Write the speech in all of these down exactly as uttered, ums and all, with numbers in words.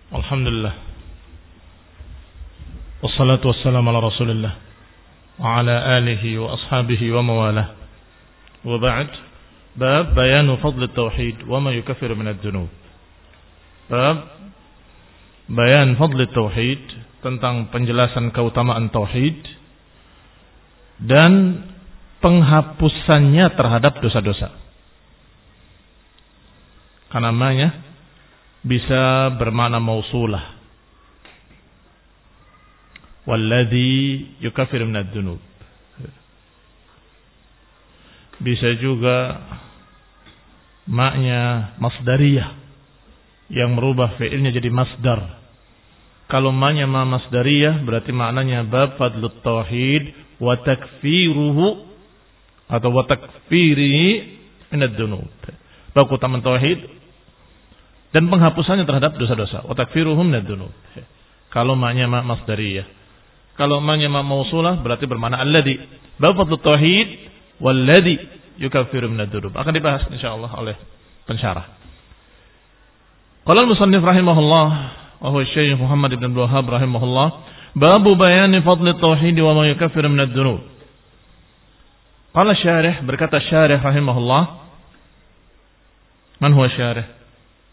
Alhamdulillah. Wassalatu wassalamu ala Rasulillah wa ala alihi wa ashabihi wa mawalah. Wa ba'd. Bab bayanu fadl at-tauhid wa ma yukaffiru min ad-dunub. Bab bayan fadl at-tauhid, tentang penjelasan keutamaan tauhid dan penghapusannya terhadap dosa-dosa. Karena namanya bisa bermakna mausulah. Walladzi yukaffiru minad dunub. Bisa juga maknya masdariyah yang merubah fi'ilnya jadi masdar. Kalau maknya ma masdariyah berarti maknanya bab fadlut tauhid wa takfiruhu atau wa takfiri minad dunub. Bab keutamaan tauhid dan penghapusannya terhadap dosa-dosa. Wa takfiruhum minad dunub. Kalau maknanya ma masdariyah. Kalau maknanya ma mausulah berarti bermakna alladzi. Bab fadlut tauhid walladzi yukaffiru minad dunub. Akan dibahas insyaallah oleh pensyarah. Qala al-musannif rahimahullah wa huwa Syekh Muhammad ibn Abdul Wahhab rahimahullah, bab bayan fadl tauhid wa ma yukaffiru minad dunub. Qala syarih, berkata syarih rahimahullah. Man huwa syarih?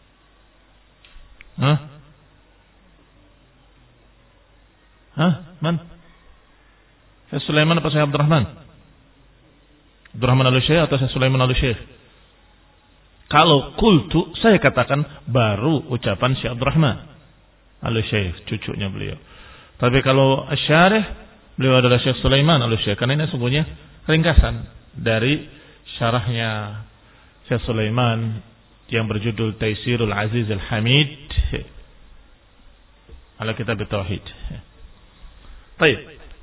Hah? Hah? Man? Syekh Sulaiman apa Syekh Abdurrahman? Abdurrahman al-Syekh atau Syekh Sulaiman al-Syekh? Kalau qultu, saya katakan baru ucapan Syekh Abdurrahman al-Syekh, cucunya beliau. Tapi kalau asy-syarih, beliau adalah Syekh Sulaiman al-Syekh. Karena ini sungguhnya ringkasan dari syarahnya Syekh Sulaiman yang berjudul Taisirul Aziz Al-Hamid ala kitab Tauhid. Baik.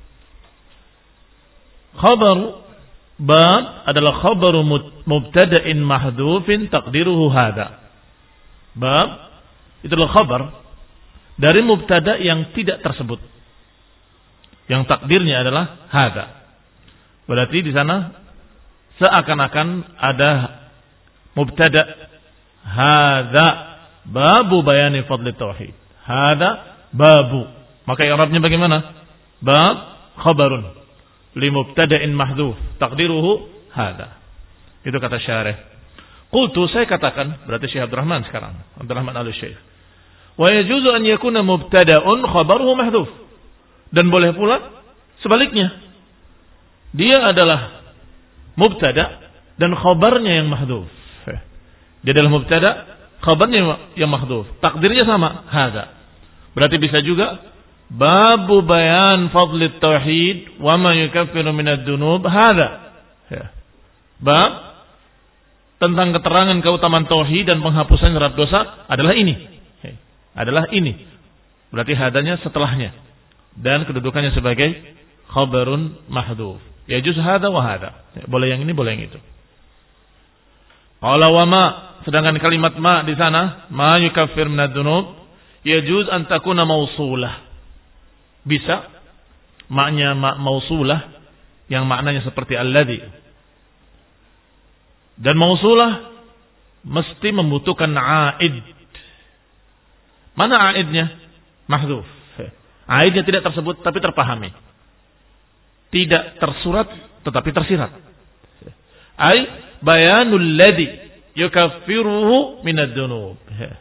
Khabar bab adalah khabaru mubtada'in mahdhufin taqdiruhu hada. Bab itu adalah khabar dari mubtada yang tidak tersebut, yang takdirnya adalah hada. Berarti di sana seakan-akan ada mubtada, hada babu bayani fadli tauhid. Hada babu. Maka i'rabnya bagaimana? Bab khabarun li mubtada'in mahdhuf taqdiruhu hada. Itu kata syarih. Qultu, saya katakan, berarti Syekh Abdurrahman sekarang, Abdurrahman al-Syekh. Wa yajuzu an yakuna mubtada'un khabaruhu mahdhuf. Dan boleh pula sebaliknya. Dia adalah mubtada dan khabarnya yang mahdhuf. Dia adalah mubtada, khabarnya yang mahdhuf. Takdirnya sama, hada. Berarti bisa juga babu bayan fadli tauhid wa ma yukaffiru minad dunub hada. Ya. Bab tentang keterangan keutamaan tauhid dan penghapusan terhadap dosa adalah ini. Ya. Adalah ini. Berarti hadanya setelahnya. Dan kedudukannya sebagai khabarun mahdhuf. Ya juz hada wa hada. Ya, boleh yang ini, boleh yang itu. Qala wa ma, sedangkan kalimat ma di sana, ma yukaffir minad dunub, yajuz an takuna mausulah. Bisa maknya ma mausulah yang maknanya seperti alladzi. Dan mausulah mesti membutuhkan aid. Mana aidnya? Mahdhuf. Aidnya tidak tersebut tapi terpahami. Tidak tersurat tetapi tersirat. Ai bayanul ladzi yukaffiruhu minad dunub.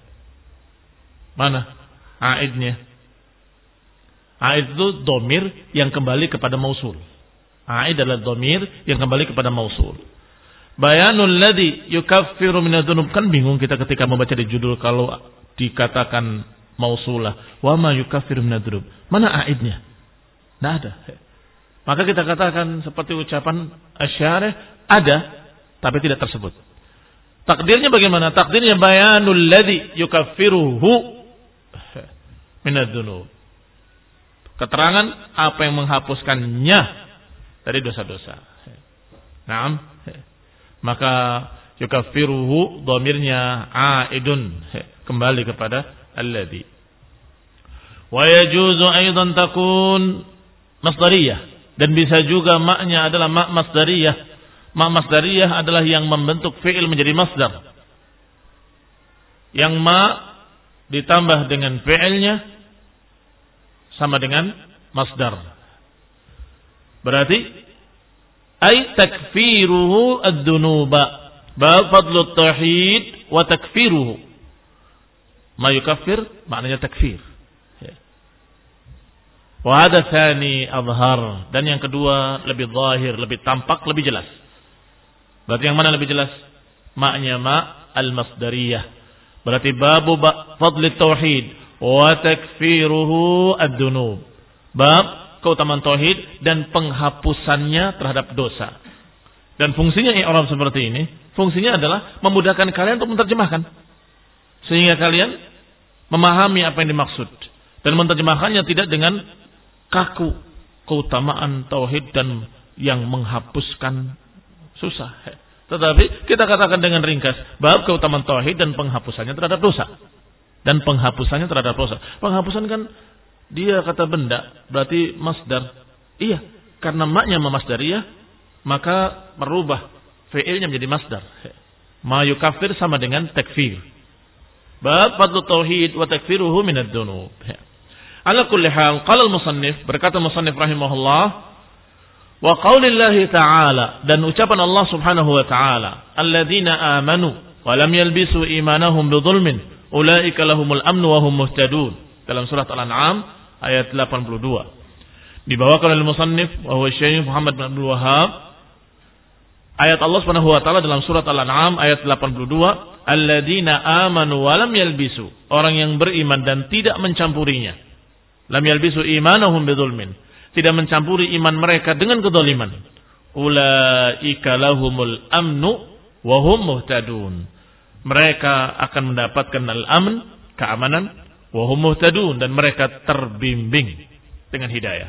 Mana aidnya? Aid itu domir yang kembali kepada mausul. Aid adalah domir yang kembali kepada mausul. Bayanul ladzi yukaffiru minad dunub. Kan bingung kita ketika membaca di judul kalau dikatakan mausulah. Wa ma yukaffiru minad dunub. Mana aidnya? Tidak ada. Maka kita katakan seperti ucapan asy-syarih, ada tapi tidak tersebut. Takdirnya bagaimana? Takdirnya bayanul ladzi yukaffiruhu minad dunub. Keterangan apa yang menghapuskannya dari dosa-dosa. Naam. Maka yukaffiruhu dhamirnya aidun, kembali kepada alladzi. Wa yajuzu aidan takun masdariyah, dan bisa juga maknya adalah mak masdariyah. Mak masdariyah adalah yang membentuk fi'il menjadi masdar. Yang ma ditambah dengan fi'ilnya sama dengan masdar. Berarti ay takfiruhu ad-dunuba, bab fadlu tauhid wa takfiruhu. Ma yukaffir maknanya takfir. Wa hadha tsani azhar, dan yang kedua lebih zahir, lebih tampak, lebih jelas. Berarti yang mana lebih jelas? Maknya ma al-masdariyah. Berarti babu ba, fadli tauhid wa takfiruhu ad-dunub. Bab keutamaan tauhid dan penghapusannya terhadap dosa. Dan fungsinya i'rab seperti ini, fungsinya adalah memudahkan kalian untuk menerjemahkan. Sehingga kalian memahami apa yang dimaksud dan menerjemahkannya tidak dengan kaku. Keutamaan tauhid dan yang menghapuskan susah. Tetapi kita katakan dengan ringkas, bab keutamaan tauhid dan penghapusannya terhadap dosa. Dan penghapusannya terhadap dosa. Penghapusan kan dia kata benda, berarti masdar. Iya, karena maknya masdariyah, maka merubah fi'ilnya menjadi masdar. Ma yukafir sama dengan takfir. Bab fadlu tauhid wa takfiruhu minad dunub. Ala kulli hal, qala al-musannif, berkata musannif rahimahullah, wa qaulillahi ta'ala, dan ucapan Allah Subhanahu wa ta'ala, alladzina amanu wa lam yalbisu imanahum bidzulmin ulaika lahumul amnu wa hum muhtadun. Dalam surat Al-An'am ayat delapan puluh dua. Dibawakan oleh musannif wa huwa Syekh Muhammad bin Abdul Wahhab. Ayat Allah Subhanahu wa taala dalam surat Al-An'am ayat delapan puluh dua, alladzina amanu wa lam yalbisu, orang yang beriman dan tidak mencampurinya. Lam yalbisu imanahum bidzulmin, tidak mencampuri iman mereka dengan kezaliman. Ulaika lahumul amnu wa hum muhtadun. Mereka akan mendapatkan al-amn, keamanan, wa hum muhtadun, dan mereka terbimbing dengan hidayah.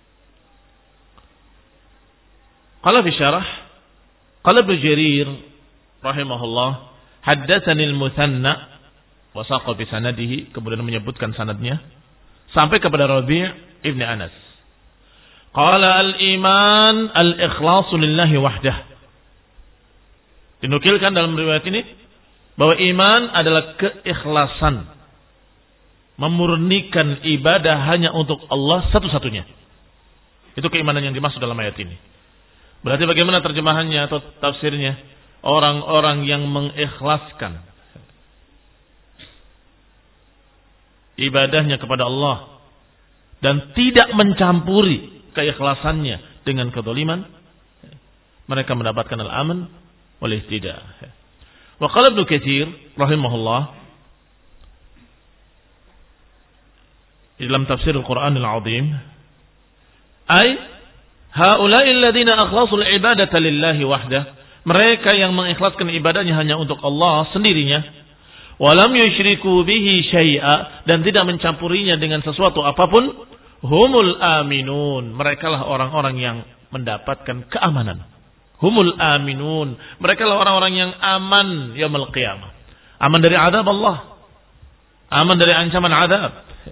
Qala fi syarah, qala Ibnu Jarir rahimahullah, haddatsani al-Muthanna wa saqa bi sanadihi, kemudian menyebutkan sanadnya sampai kepada Rabi' ibn Anas. Qala al-iman al-ikhlasu lillahi wahdah. Dinukilkan dalam riwayat ini bahwa iman adalah keikhlasan, memurnikan ibadah hanya untuk Allah satu-satunya. Itu keimanan yang dimaksud dalam ayat ini. Berarti bagaimana terjemahannya atau tafsirnya? Orang-orang yang mengikhlaskan ibadahnya kepada Allah dan tidak mencampuri keikhlasannya dengan kedzaliman, mereka mendapatkan al-aman wal ihtidah. Wa qala Ibnu Katsir rahimahullah dalam tafsir Al-Quran Al-Azim, ay haula'i alladziina akhlasul ibadata lillahi wahdah, mereka yang mengikhlaskan ibadahnya hanya untuk Allah sendirinya, wa lam yusyriku bihi syai'a, dan tidak mencampurinya dengan sesuatu apapun, humul aminun, merekalah orang-orang yang mendapatkan keamanan. Humul aminun, merekalah orang-orang yang aman yaumul qiyamah. Aman dari azab Allah, aman dari ancaman azab.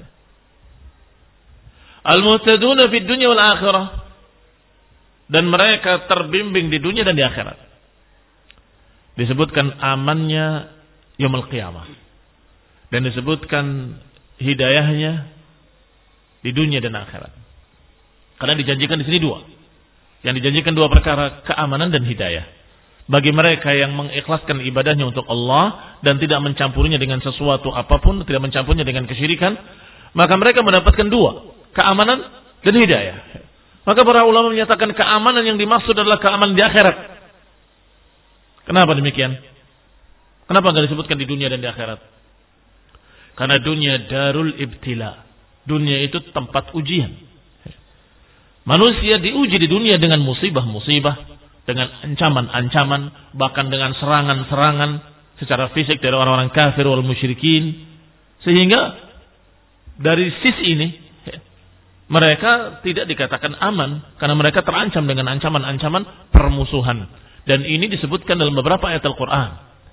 Al-muhtaduna fid dunya wal akhirah, dan mereka terbimbing di dunia dan di akhirat. Disebutkan amannya yaumul qiyamah, dan disebutkan hidayahnya di dunia dan akhirat. Karena dijanjikan di sini dua. Yang dijanjikan dua perkara, keamanan dan hidayah. Bagi mereka yang mengikhlaskan ibadahnya untuk Allah dan tidak mencampurinya dengan sesuatu apapun, tidak mencampurnya dengan kesyirikan, maka mereka mendapatkan dua, keamanan dan hidayah. Maka para ulama menyatakan keamanan yang dimaksud adalah keamanan di akhirat. Kenapa demikian? Kenapa enggak disebutkan di dunia dan di akhirat? Karena dunia darul ibtila. Dunia itu tempat ujian. Manusia diuji di dunia dengan musibah-musibah, dengan ancaman-ancaman, bahkan dengan serangan-serangan secara fisik dari orang-orang kafir wal musyrikin. Sehingga dari sisi ini mereka tidak dikatakan aman, karena mereka terancam dengan ancaman-ancaman permusuhan. Dan ini disebutkan dalam beberapa ayat Al-Quran.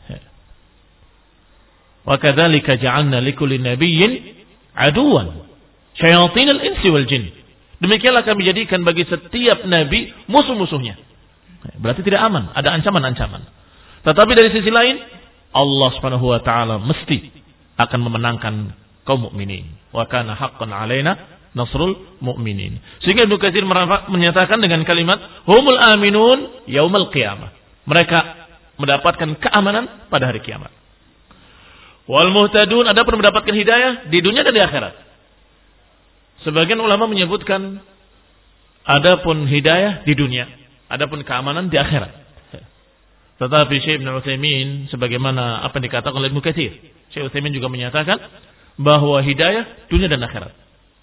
Wa kadzalika ja'alna likulli nabiyyin aduwan syayatinal insi wal jin. Demikianlah kami jadikan bagi setiap nabi musuh-musuhnya. Berarti tidak aman, ada ancaman-ancaman. Tetapi dari sisi lain, Allah Subhanahu wa taala mesti akan memenangkan kaum mukminin. Wa kana haqqan 'alaina nasrul mu'minin. Sehingga Ibnu Katsir menyatakan dengan kalimat humul aminun yaumal qiyamah. Mereka mendapatkan keamanan pada hari kiamat. Wal muhtadun adapun mendapatkan hidayah di dunia dan di akhirat. Sebagian ulama menyebutkan adapun hidayah di dunia, adapun keamanan di akhirat. Tetapi Syekh Ibnu Utsaimin sebagaimana apa yang dikatakan oleh Ibnu Katsir, Syekh Utsaimin juga menyatakan bahwa hidayah dunia dan akhirat.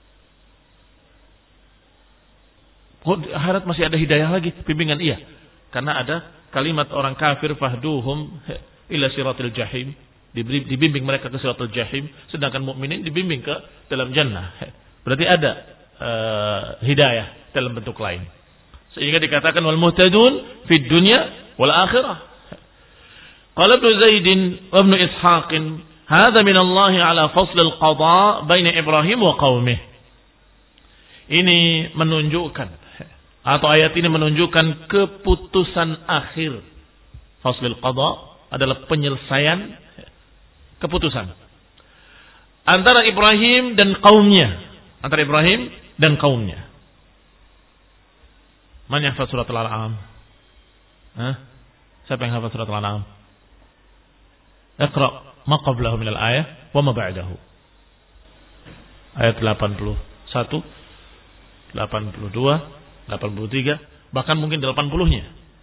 Akhirat masih ada hidayah lagi, bimbingan iya. Karena ada kalimat orang kafir fahduhum ila siratil jahim, dibimbing mereka ke siratul jahim, sedangkan mukminin dibimbing ke dalam jannah. Berarti ada uh, hidayah dalam bentuk lain. Sehingga dikatakan wal muhtadun fid dunya wal akhirah. Qala Ibnu Zaid wa Ibnu Ishaq, hadza min Allah ala fasl al-qada baina Ibrahim wa qaumih. Ini menunjukkan atau ayat ini menunjukkan keputusan akhir. Faslul qada adalah penyelesaian keputusan antara Ibrahim dan kaumnya, antara Ibrahim dan kaumnya. Man yahfaz surat Al-An'am? Hah? Siapa yang hafaz surat Al-An'am? Iqra ma qablahu min al-ayah wa ma ba'dahu. Ayat delapan puluh satu, delapan puluh dua, delapan puluh tiga, bahkan mungkin delapan puluh-nya.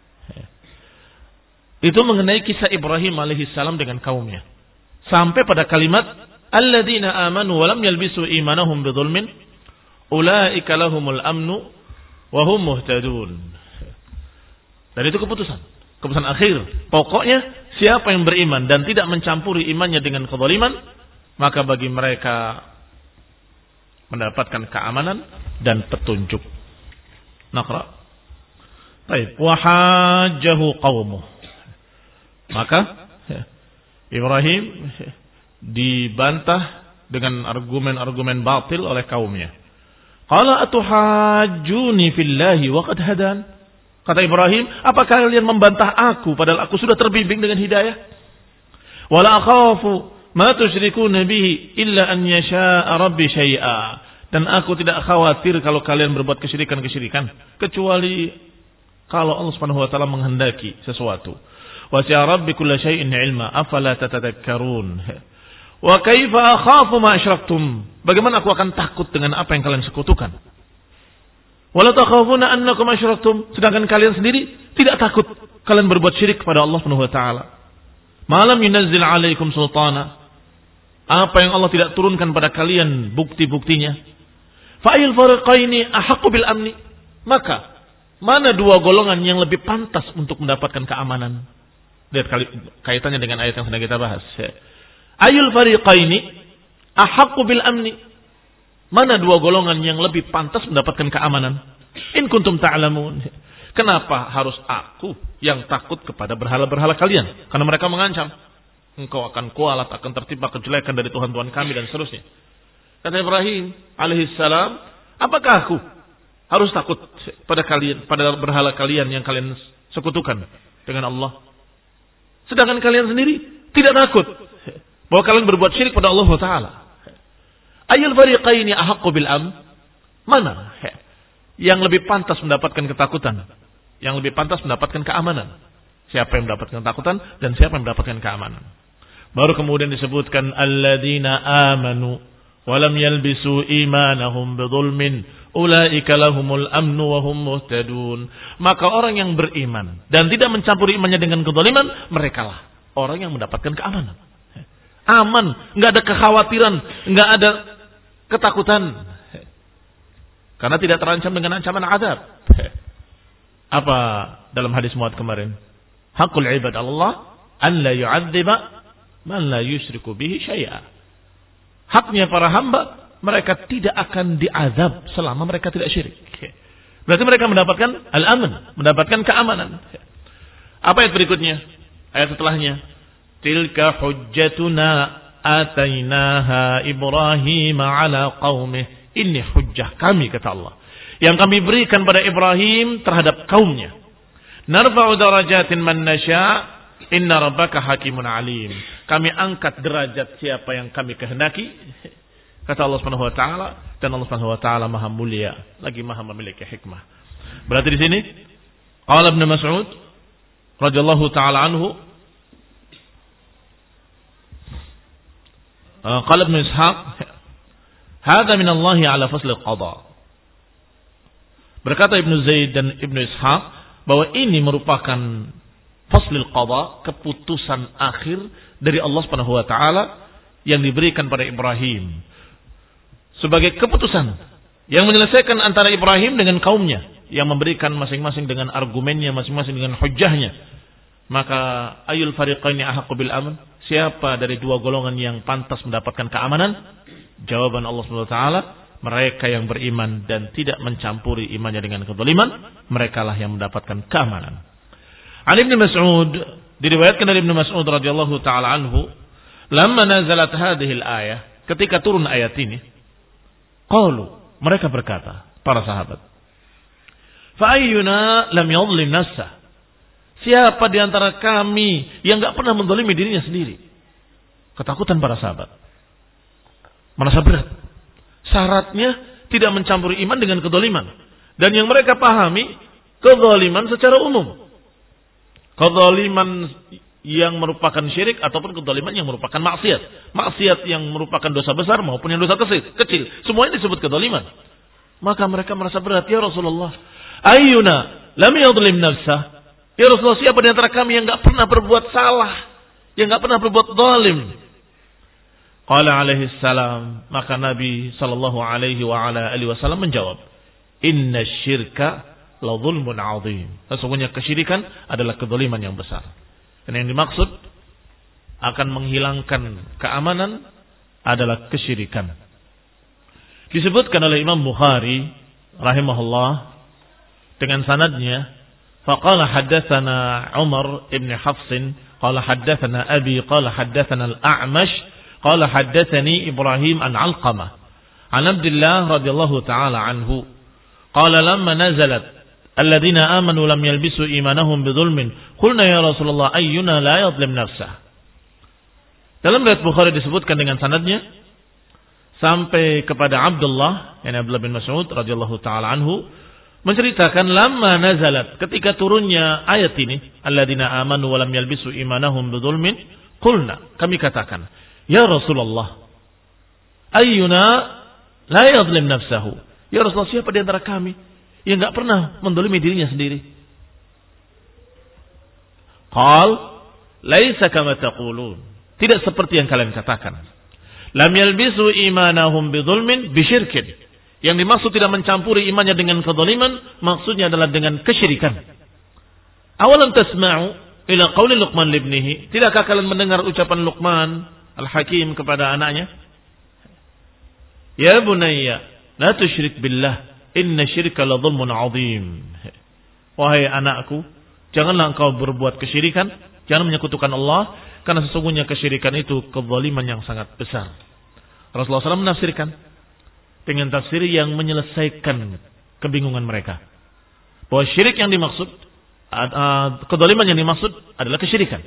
Itu mengenai kisah Ibrahim alaihissalam dengan kaumnya. Sampai pada kalimat alladzina amanu wa lam yalbisu imanahum bidzulmin ulaika lahumul amnu wa hum muhtadun. Dan itu keputusan, keputusan akhir. Pokoknya siapa yang beriman dan tidak mencampuri imannya dengan kezaliman, maka bagi mereka mendapatkan keamanan dan petunjuk. Naqra. Baik, wa hajjahu qaumuh. Maka Ibrahim dibantah dengan argumen-argumen batil oleh kaumnya. Qala atuhajjuni fillahi wa qad hadan. Kata Ibrahim, apakah kalian membantah aku padahal aku sudah terbimbing dengan hidayah? Wala akhafu ma tusyrikuna bihi illa an yasha'a rabbi syai'a. Dan aku tidak khawatir kalau kalian berbuat kesyirikan-kesyirikan kecuali kalau Allah Subhanahu wa taala menghendaki sesuatu. Wasi'a rabbi kulla syai'in ilma afala tatadhakkarun. Wa kaifa akhafu ma asyraktum? Bagaimana aku akan takut dengan apa yang kalian sekutukan? Wala takhafuna annakum asyraktum, sedangkan kalian sendiri tidak takut kalian berbuat syirik kepada Allah Subhanahu wa taala. Malam yunazzil 'alaikum sultana. Apa yang Allah tidak turunkan pada kalian bukti-buktinya. Fa'il fariqaini ahaqqu bil amni. Maka mana dua golongan yang lebih pantas untuk mendapatkan keamanan? Lihat kaitannya dengan ayat yang sedang kita bahas. Ayul fariqaini ahaqqu bil amni. Mana dua golongan yang lebih pantas mendapatkan keamanan? In kuntum ta'lamun. Kenapa harus aku yang takut kepada berhala-berhala kalian? Karena mereka mengancam. Engkau akan kualat, akan tertimpa kejelekan dari Tuhan-Tuhan kami dan seterusnya. Kata Ibrahim alaihissalam, apakah aku harus takut pada kalian, pada berhala kalian yang kalian sekutukan dengan Allah? Sedangkan kalian sendiri tidak takut bahwa kalian berbuat syirik pada Allah Taala. Ayul fariqaini ahaqqu bil am? Mana yang lebih pantas mendapatkan ketakutan? Yang lebih pantas mendapatkan keamanan? Siapa yang mendapatkan ketakutan dan siapa yang mendapatkan keamanan? Baru kemudian disebutkan alladzina amanu wa lam yalbisu imanahum bidzulmin ulaika lahumul amnu wa hum muhtadun. Maka orang yang beriman dan tidak mencampuri imannya dengan kezaliman, merekalah orang yang mendapatkan keamanan. Aman, enggak ada kekhawatiran, enggak ada ketakutan. Karena tidak terancam dengan ancaman azab. Apa dalam hadis Muad kemarin? Haqqul ibad Allah an la yu'adziba man la yusyriku bihi syai'a. Haknya para hamba, mereka tidak akan diazab selama mereka tidak syirik. Berarti mereka mendapatkan al-aman, mendapatkan keamanan. Apa ayat berikutnya? Ayat setelahnya. Tilka hujjatuna atainaha Ibrahim ala qaumih. Ini hujjah kami, kata Allah, yang kami berikan pada Ibrahim terhadap kaumnya. Narfa'u darajatin man nasya' inna rabbaka hakimun alim. Kami angkat derajat siapa yang kami kehendaki. Kata Allah Subhanahu wa taala, dan Allah Subhanahu wa taala Maha mulia, lagi Maha memiliki hikmah. Berarti di sini qala Ibnu Mas'ud radhiyallahu taala anhu, qala Ibnu Ishaq, hadza min Allah ala fasl al-qada. Berkata Ibnu Zaid dan Ibnu Ishaq bahwa ini merupakan faslil qada, keputusan akhir dari Allah Subhanahu wa taala yang diberikan pada Ibrahim sebagai keputusan yang menyelesaikan antara Ibrahim dengan kaumnya, yang memberikan masing-masing dengan argumennya, masing-masing dengan hujjahnya. Maka ayul fariqaini ahaqqu bil amn? Siapa dari dua golongan yang pantas mendapatkan keamanan? Jawaban Allah Subhanahu wa taala, mereka yang beriman dan tidak mencampuri imannya dengan kezaliman, merekalah yang mendapatkan keamanan. Ali bin Mas'ud, diriwayatkan dari Ibnu Mas'ud radhiyallahu taala anhu, lamma nazalat hadhihi al-ayah, ketika turun ayat ini, qalu, mereka berkata, para sahabat, fa ayyuna lam yadhlim nafsah? Siapa di antara kami yang enggak pernah menzalimi dirinya sendiri? Ketakutan para sahabat. Merasa berat. Syaratnya tidak mencampuri iman dengan kezaliman. Dan yang mereka pahami, kezaliman secara umum. Kezaliman yang merupakan syirik ataupun kezaliman yang merupakan maksiat. Maksiat yang merupakan dosa besar maupun yang dosa kecil. Semuanya disebut kezaliman. Maka mereka merasa berat. Ya Rasulullah, ayyuna lam yadhlim nafsah? Ya Rasulullah, siapa di antara kami yang enggak pernah berbuat salah, yang enggak pernah berbuat zalim? Qala alaihi salam, maka Nabi sallallahu alaihi wa ala alihi wasallam menjawab, inna syirka la zulmun azim. Sesungguhnya kesyirikan adalah kezaliman yang besar. Dan yang dimaksud akan menghilangkan keamanan adalah kesyirikan. Disebutkan oleh Imam Bukhari rahimahullah dengan sanadnya, faqala haddatsana Umar ibn Hafs qala haddatsana abi qala haddatsana al-A'mash qala haddatsani Ibrahim an Alqamah an Abdullah radhiyallahu ta'ala anhu qala lamma nazalat alladziina aamanu lam yalbisu iimanahum bidzulmin qulna ya Rasulullah ayyuna la yadhlim nafsah. Dalam riwayat Bukhari disebutkan dengan sanadnya sampai kepada Abdullah, yani Abdullah bin Mas'ud radhiyallahu ta'ala anhu, menceritakan lamma nazalat, ketika turunnya ayat ini, alladziina aamanu wa lam yalbisu iimanahum bidzulmin, qulna, kami katakan, ya Rasulullah, ayyuna la yadhlim nafsahu? Ya Rasulullah, siapa di antara kami yang enggak pernah menzalimi dirinya sendiri? Qal, laisa kama taqulun. Tidak seperti yang kalian katakan. Lam yalbisu imanahum bidzulmin bisyirkin. Yang dimaksud tidak mencampuri imannya dengan kezaliman, maksudnya adalah dengan kesyirikan. Awalam tasma'u ila qauli Luqman libnihi? Tidakkah kalian mendengar ucapan Luqman Al-Hakim kepada anaknya? Ya bunayya, la tusyrik billah, inna syirka la dhulmun azim. Wahai anakku, janganlah engkau berbuat kesyirikan, jangan menyekutukan Allah, karena sesungguhnya kesyirikan itu kezaliman yang sangat besar. Rasulullah shallallahu alaihi wasallam menafsirkan dengan tafsir yang menyelesaikan kebingungan mereka, bahwa syirik yang dimaksud, kezaliman yang dimaksud adalah kesyirikan.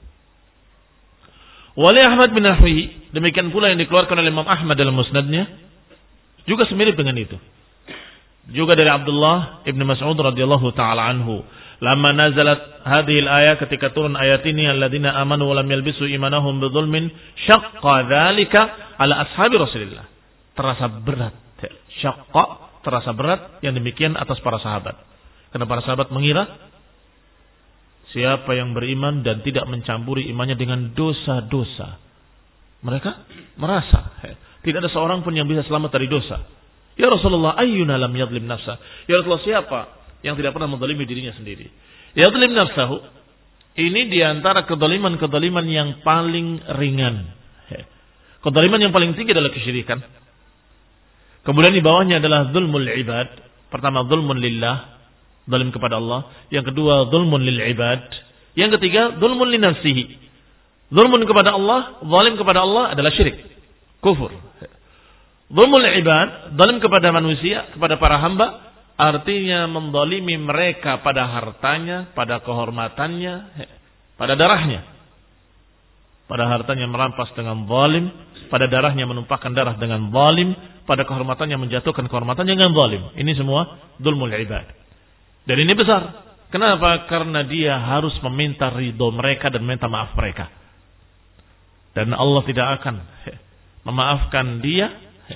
Wali Ahmad bin Nahwi, demikian pula yang dikeluarkan oleh Imam Ahmad dalam musnadnya, juga semirip dengan itu. Juga dari Abdullah ibn Mas'ud radhiyallahu taala anhu, lamma nazalat hadhihi al-ayah, ketika turun ayat ini, alladzina amanu wa lam yalbisu imanahum bidzulmin, syaqqa dzalika ala ashabi Rasulillah. Terasa berat, syaqqa, terasa berat yang demikian atas para sahabat. Karena para sahabat mengira, siapa yang beriman dan tidak mencampuri imannya dengan dosa-dosa, mereka merasa tidak ada seorang pun yang bisa selamat dari dosa. Ya Rasulullah, ayyuna lam yadhlim nafsah? Ya Rasulullah, siapa yang tidak pernah menzalimi dirinya sendiri? Yadhlim nafsahu, ini diantara kezaliman-kezaliman yang paling ringan. Kezaliman yang paling tinggi adalah kesyirikan. Kemudian di bawahnya adalah zulmul ibad. Pertama, zulmun lillah, zalim kepada Allah. Yang kedua, zulmun lil ibad. Yang ketiga, zulmun li nafsihi. Zulmun kepada Allah, zalim kepada Allah adalah syirik, kufur. Zulmul ibad, zalim kepada manusia, kepada para hamba, artinya menzalimi mereka pada hartanya, pada kehormatannya, pada darahnya. pada hartanya merampas dengan zalim, pada darahnya menumpahkan darah dengan zalim, pada kehormatannya menjatuhkan kehormatannya dengan zalim. Ini semua dzulmul ibad. Dan ini besar. Kenapa? Karena dia harus meminta ridho mereka dan minta maaf mereka. Dan Allah tidak akan memaafkan dia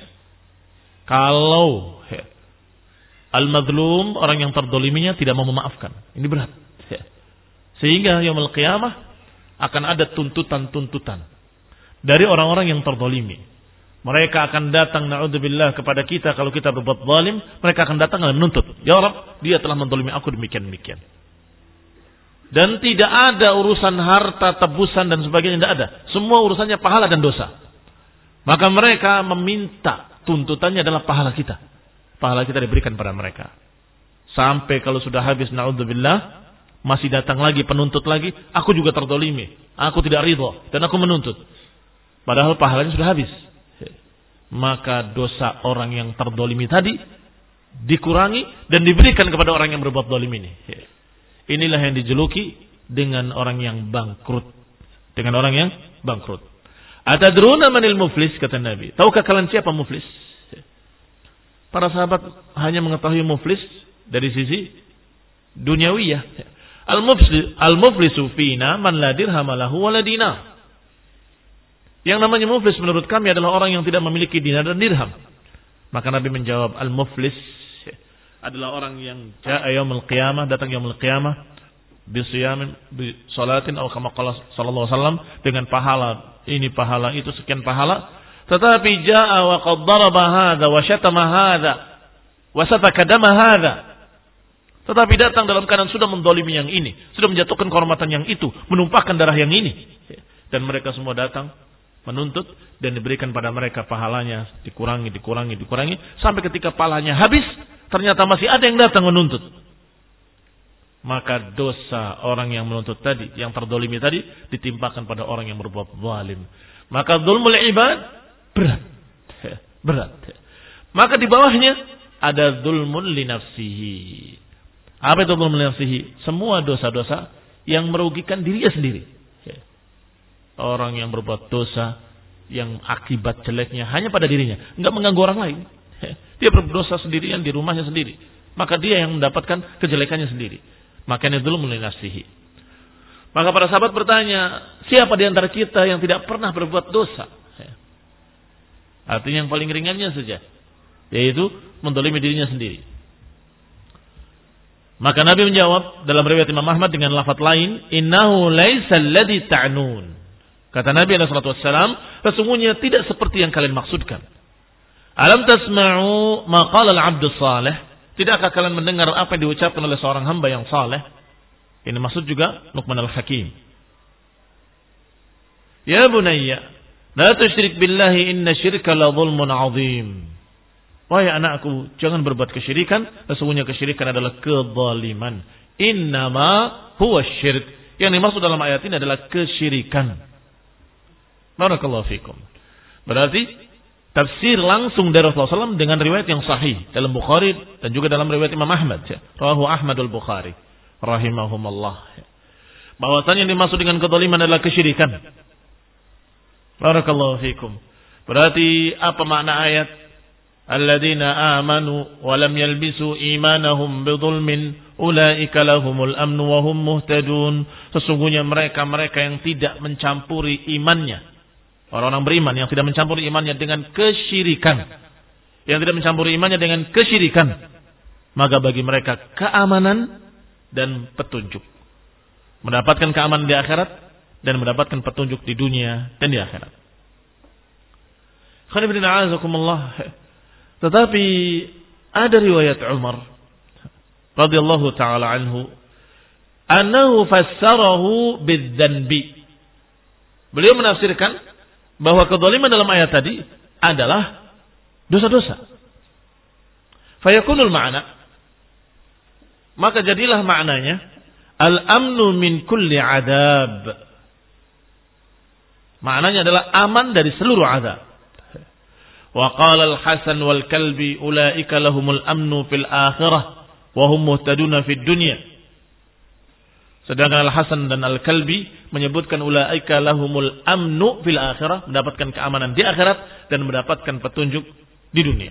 kalau al-madlum, orang yang terdoliminya, tidak mau memaafkan. Ini berat. Sehingga yaumul qiyamah akan ada tuntutan-tuntutan dari orang-orang yang terdolimi. Mereka akan datang, na'udzubillah, kepada kita kalau kita berbuat zalim. Mereka akan datang dan menuntut, ya Rabb, dia telah mendolimi aku demikian-demikian. Dan tidak ada urusan harta, tebusan dan sebagainya, tidak ada. Semua urusannya pahala dan dosa. Maka mereka meminta, tuntutannya adalah pahala kita. Pahala kita diberikan pada mereka. Sampai kalau sudah habis, na'udzubillah, masih datang lagi, penuntut lagi. Aku juga terdolimi. Aku tidak ridho. Dan aku menuntut. Padahal pahalanya sudah habis. Maka dosa orang yang terdolimi tadi dikurangi dan diberikan kepada orang yang berbuat dolim ini. Inilah yang dijuluki dengan orang yang bangkrut. Dengan orang yang bangkrut. Atadruna manil muflis, kata Nabi. Tahukah kalian siapa muflis? Para sahabat hanya mengetahui muflis dari sisi duniawiyah. Al-muflisu fina man la dirham lahu wa la dinar. Yang namanya muflis menurut kami adalah orang yang tidak memiliki dinar dan dirham. Maka Nabi menjawab, al-muflis adalah orang yang ja'a yaumul qiyamah, datang yaumul qiyamah bi siyamin bi salatin atau kama qala sallallahu alaihi wasallam, dengan pahala ini pahala itu sekian pahala, tetapi ja'a wa qad daraba hadza wa syatama hadza wa safaka dama hadza. Tetapi datang dalam keadaan sudah mendolimi yang ini, sudah menjatuhkan kehormatan yang itu, menumpahkan darah yang ini. Dan mereka semua datang menuntut dan diberikan pada mereka pahalanya, dikurangi, dikurangi, dikurangi, sampai ketika pahalanya habis, ternyata masih ada yang datang menuntut. Maka dosa orang yang menuntut tadi, yang terdolimi tadi, ditimpakan pada orang yang berbuat zalim. Maka dzulmul ibad berat, berat. Maka di bawahnya ada dzulmun li nafsihi. Apa itu dzulmun li nafsihi? Semua dosa-dosa yang merugikan dirinya sendiri. Orang yang berbuat dosa yang akibat jeleknya hanya pada dirinya, enggak mengganggu orang lain. Dia berdosa sendirian di rumahnya sendiri, maka dia yang mendapatkan kejelekannya sendiri. Makanya dzulmun li nafsihi. Maka para sahabat bertanya, siapa di antara kita yang tidak pernah berbuat dosa? Artinya yang paling ringannya saja, yaitu mendolimi dirinya sendiri. Maka Nabi menjawab dalam riwayat Imam Ahmad dengan lafaz lain, innahu laisa alladhi ta'nun. Kata Nabi alaihi salatu wassalam, sesungguhnya tidak seperti yang kalian maksudkan. Alam tasma'u ma qala al-'abdu salih? Tidakkah kalian mendengar apa yang diucapkan oleh seorang hamba yang saleh? Ini maksud juga Luqman al-Hakim. Ya bunayya, la tusyrik billahi inna syirka la dhulmun 'adzim. Wahai anakku, jangan berbuat kesyirikan, sesungguhnya kesyirikan adalah kezaliman. Innama huwa syirk. Yang dimaksud dalam ayat ini adalah kesyirikan. Barakallahu fikum. Berarti tafsir langsung dari Rasulullah shallallahu alaihi wasallam dengan riwayat yang sahih dalam Bukhari dan juga dalam riwayat Imam Ahmad. Rawahu Ahmad al-Bukhari rahimahumullah. Bahwasanya yang dimaksud dengan kezaliman adalah kesyirikan. Barakallahu fikum. Berarti apa makna ayat? Alladzina amanu wa lam yalbisu imanahum bidzulmin ulaika lahumul amnu wa hum muhtadun. Sesungguhnya mereka-mereka yang tidak mencampuri imannya, orang-orang beriman yang tidak mencampuri imannya dengan kesyirikan, yang tidak mencampuri imannya dengan kesyirikan, maka bagi mereka keamanan dan petunjuk. Mendapatkan keamanan di akhirat dan mendapatkan petunjuk di dunia dan di akhirat. Khairuddin a'azakumullah. Tetapi ada riwayat Umar radhiyallahu taala anhu, annahu fassarahu bidzanbi. Beliau menafsirkan bahwa kezaliman dalam ayat tadi adalah dosa-dosa. Fayakunul ma'na, maka jadilah maknanya al-amnu min kulli adab. Maknanya adalah aman dari seluruh azab. Wa qala al-Hasan wal Kalbi ulaika lahumul amnu fil akhirah wa hum muhtaduna fid dunya. Sedangkan Al-Hasan dan Al-Kalbi menyebutkan ulaika lahumul amnu fil akhirah, mendapatkan keamanan di akhirat dan mendapatkan petunjuk di dunia.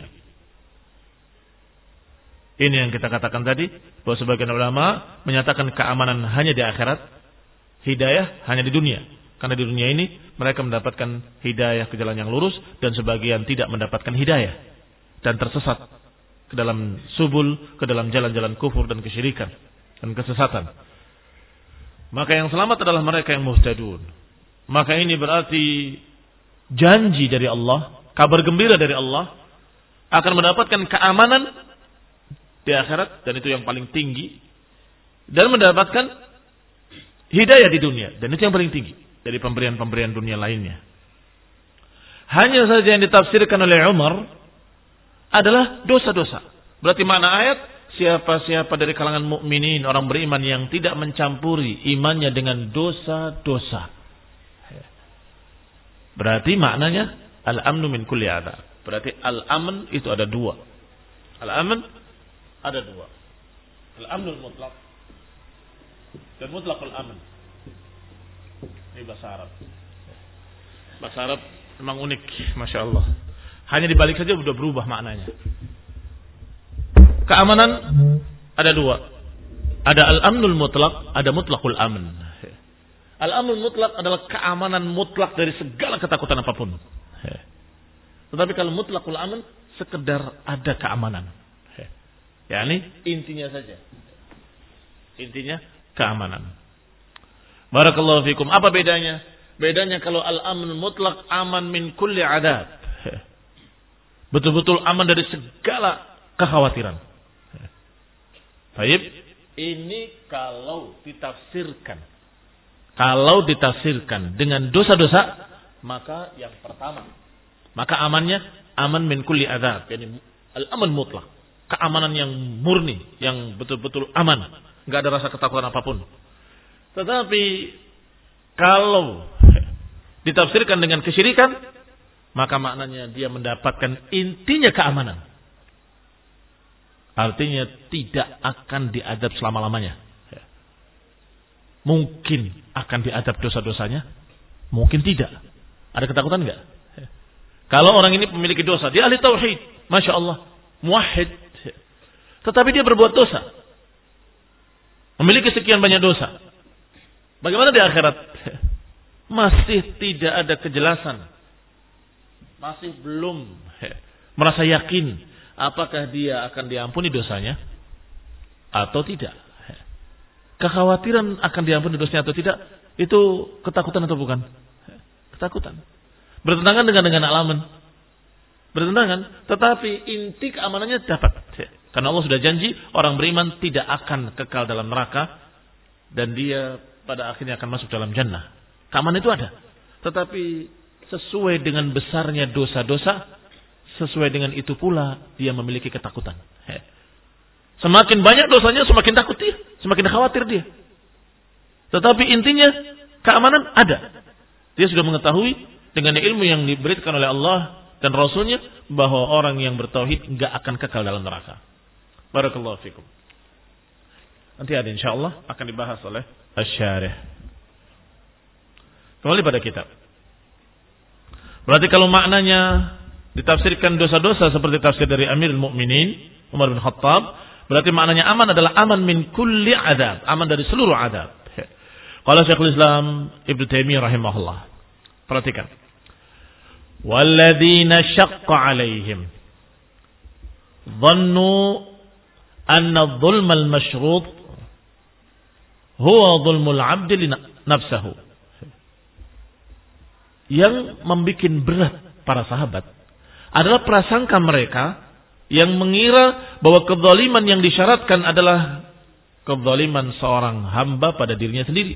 Ini yang kita katakan tadi, bahwa sebagian ulama menyatakan keamanan hanya di akhirat, hidayah hanya di dunia. Karena di dunia ini mereka mendapatkan hidayah ke jalan yang lurus dan sebagian tidak mendapatkan hidayah dan tersesat ke dalam subul, ke dalam jalan-jalan kufur dan kesyirikan dan kesesatan. Maka yang selamat adalah mereka yang muhtadun. Maka ini berarti janji dari Allah, kabar gembira dari Allah, akan mendapatkan keamanan di akhirat, dan itu yang paling tinggi, dan mendapatkan hidayah di dunia, dan itu yang paling tinggi dari pemberian-pemberian dunia lainnya. Hanya saja yang ditafsirkan oleh Umar adalah dosa-dosa. Berarti makna ayat, siapa-siapa dari kalangan mukminin, orang beriman yang tidak mencampuri imannya dengan dosa-dosa. Berarti maknanya al-amnu min kulli adab. Berarti al-amn itu ada dua. Al-amn ada dua. Al-amnul mutlaq dan mutlaqul amn. Ini bahasa Arab. Bahasa Arab memang unik, Masya Allah. Hanya dibalik saja sudah berubah maknanya. Keamanan ada dua. Ada al-amnul mutlaq, ada mutlaqul amn. Al-amnul mutlaq adalah keamanan mutlak dari segala ketakutan apapun. Tetapi kalau mutlaqul amn, sekedar ada keamanan. Ya, ini intinya saja. Intinya keamanan. Barakallahu fikum. Apa bedanya? Bedanya kalau al-amn mutlaq, aman min kulli adab. Betul-betul aman dari segala kekhawatiran. Baik, ini kalau ditafsirkan. Kalau ditafsirkan dengan dosa-dosa, maka yang pertama, maka amannya aman min kulli adab. Yani al-aman mutlaq. Keamanan yang murni, yang betul-betul aman, nggak ada rasa ketakutan apapun. Tetapi kalau ditafsirkan dengan kesyirikan, maka maknanya dia mendapatkan intinya keamanan. Artinya tidak akan diadab selama-lamanya. Mungkin akan diadab dosa-dosanya, mungkin tidak. Ada ketakutan nggak? Kalau orang ini memiliki dosa, dia ahli tauhid, masya Allah, muwahhid. Tetapi dia berbuat dosa, memiliki sekian banyak dosa. Bagaimana di akhirat? Masih tidak ada kejelasan, masih belum merasa yakin apakah dia akan diampuni dosanya atau tidak. Kekhawatiran akan diampuni dosanya atau tidak, itu ketakutan atau bukan? Ketakutan. Bertentangan dengan dengan alaman. Bertentangan, tetapi inti keamanannya dapat. Karena Allah sudah janji orang beriman tidak akan kekal dalam neraka dan dia pada akhirnya akan masuk dalam jannah. Keamanan itu ada. Tetapi sesuai dengan besarnya dosa-dosa, sesuai dengan itu pula dia memiliki ketakutan. Semakin banyak dosanya, semakin takut dia, semakin khawatir dia. Tetapi intinya keamanan ada. Dia sudah mengetahui dengan ilmu yang diberikan oleh Allah dan Rasulnya bahwa orang yang bertauhid enggak akan kekal dalam neraka. Barakallahu fikum. Nanti ada insyaallah akan dibahas oleh Asy-Syarih. Kembali pada kitab. Berarti kalau maknanya ditafsirkan dosa-dosa seperti tafsir dari Amirul Mukminin Umar bin Khattab, berarti maknanya aman adalah aman min kulli adab, aman dari seluruh adab. Qala Syekhul Islam Ibnu Taimiyah rahimahullah. Perhatikan. Walladzina syaqqa 'alaihim dhannu anna adh-dhulma al-mashrut huwa dhulmul 'abdi li nafsihi. Yang membuat berat para sahabat adalah prasangka mereka yang mengira bahwa kezaliman yang disyaratkan adalah kezaliman seorang hamba pada dirinya sendiri.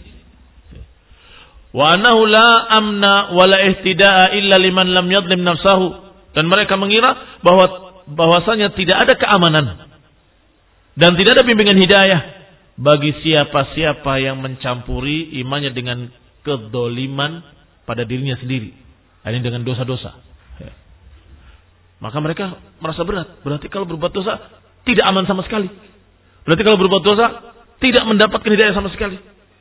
Wa annahu la amna wa la ihtida'a illa liman lam yadlim nafsahu. Dan mereka mengira bahwa bahwasanya tidak ada keamanan dan tidak ada bimbingan hidayah bagi siapa-siapa yang mencampuri imannya dengan kedzaliman pada dirinya sendiri. Ini dengan dosa-dosa. Maka mereka merasa berat. Berarti kalau berbuat dosa tidak aman sama sekali. Berarti kalau berbuat dosa tidak mendapatkan hidayah sama sekali.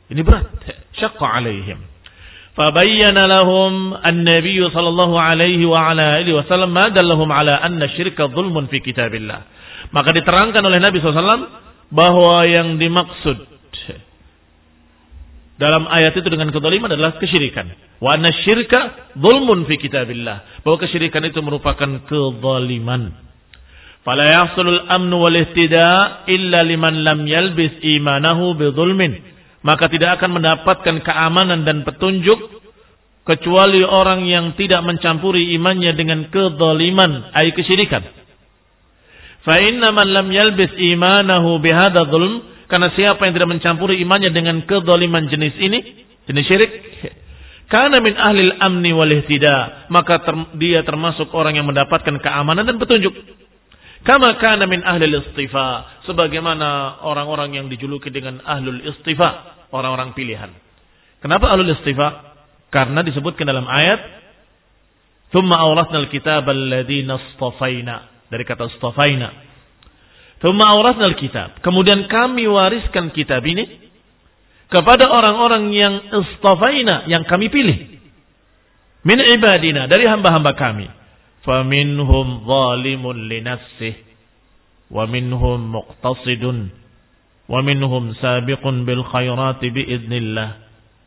Ini berat. Syaqqa alaihim. Fabayyana lahum an-nabiy sallallahu alaihi wa ala alihi wasallam ma dallahum ala anna syirka dzulmun fi kitabillah. Maka diterangkan oleh Nabi sallallahu alaihi wasallam bahwa yang dimaksud dalam ayat itu dengan kedzaliman adalah kesyirikan. Wa anna syirka dzulmun fi kitabillah. Bahwa kesyirikan itu merupakan kedzaliman. Fala yahsulul amnu wal ihtida illa liman lam yalbis imanahu bidzulmin. Maka tidak akan mendapatkan keamanan dan petunjuk kecuali orang yang tidak mencampuri imannya dengan kedzaliman, ai kesyirikan. Fa inna man lam yalbis imanahu bihadza dzulm, karena siapa yang tidak mencampuri imannya dengan kedzaliman jenis ini, jenis syirik, kana min ahlil amni wal ihtida, maka ter, dia termasuk orang yang mendapatkan keamanan dan petunjuk. Kama kana min ahlil istifa, sebagaimana orang-orang yang dijuluki dengan ahlul istifa, orang-orang pilihan. Kenapa ahlul istifa? Karena disebutkan dalam ayat thumma awrasnal kitaba alladhina istafaina, dari kata istafaina. Thumma awrasnal kitab, kemudian kami wariskan kitab ini kepada orang-orang yang istafaina, yang kami pilih, min ibadina, dari hamba-hamba kami. Faminhum zalimun li nafsihi wa minhum muqtasidun wa minhum sabiqun bil khairati biiznillah.